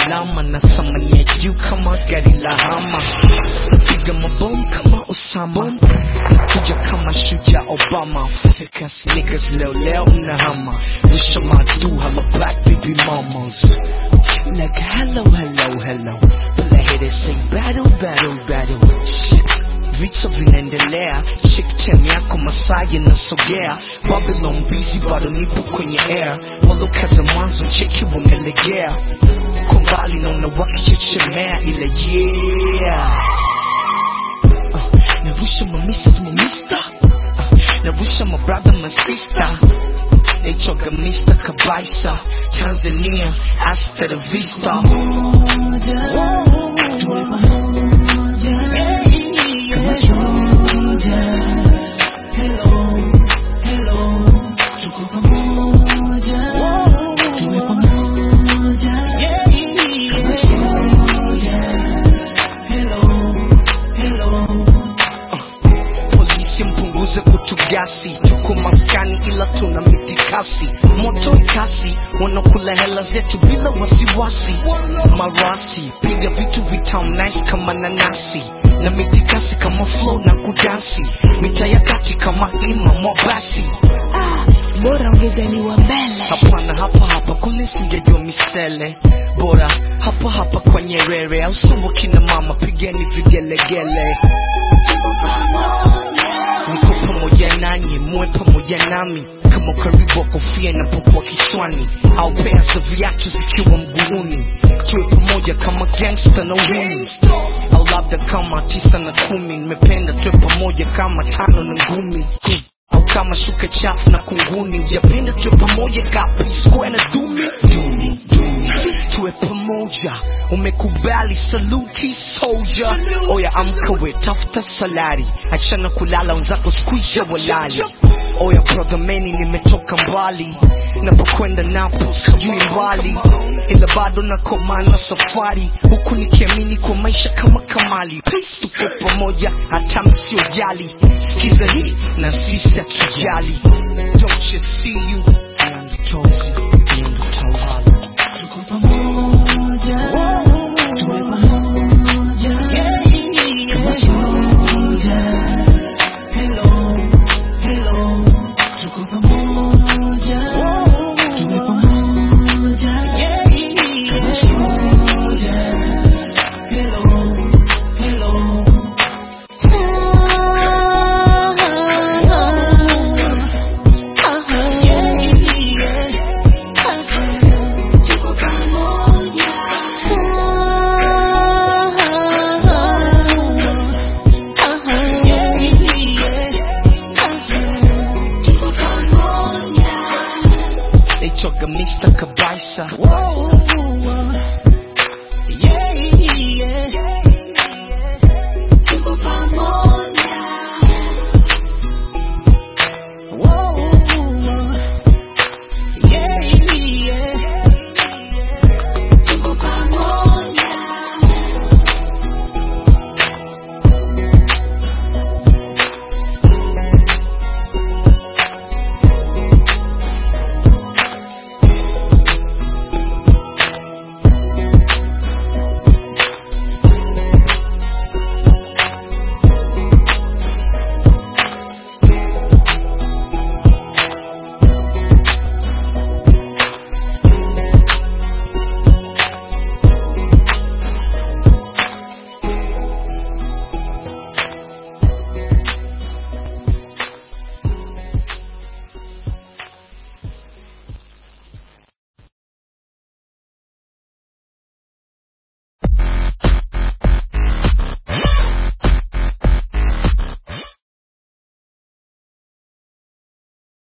usalama na thamani ya juu kama gari la hama. Napiga mabomu kama Osama, nakuja kama shujaa Obama. Fake niggas leo mnahama. Wish them I do hello black baby mamas. Like hello. But I hear they say battle. Shit, vita vinaendelea. Chick tem yako masaa yanasogea. Babylon busy bado nipo kwenye air. Walokaza mwanzo cheki wamelegea. Kumbali naona wakichechemea ile yeah. Now wish I'm a missus, my mister. Now wish I'm a brother, my sister. They talk a Mr. Kabaisa, Tanzania, hasta la vista. Kutugasi, tuko maskani ila tuna mitikasi. Moto ikasi, wanakula hela zetu bila wasiwasi. Marasi, piga vitu vitamu nice kama nanasi. Na mitikasi kama flow na kudansi. Mita ya kati kama ima mwabasi. Bora ongezeni wa mbele. Hapana hapa kule singejua misele. Bora hapa kwa Nyerere. Au sumo kina mama pigeni vigelegele. Niko pamoja nanyi, muwe pamoja nami. Kama karibu kofia inapokuwa kichwani, au pea za viatu zikiwa mguuni. Tuwe pamoja kama gangster na uhuni, au labda kama 9 na 10. Nimependa tuwe pamoja kama 5 na ngumi, au kama shuka chafu na kunguni. Ujapenda tuwe pamoja kapi square na dumi. Tuwe pamoja, umekubali saluti soldier. Oya amka we tafuta salari, achana kulala wenzako squeeze walali. Oya brother meni nimetoka mbali, napokwenda napo sijui mbali, ila bado nakomana safari, huku nikiamini kwa maisha kama Kamali. Tuwe pamoja hata msiojali, sikiza hii na sisi hatujali. Don't you see you,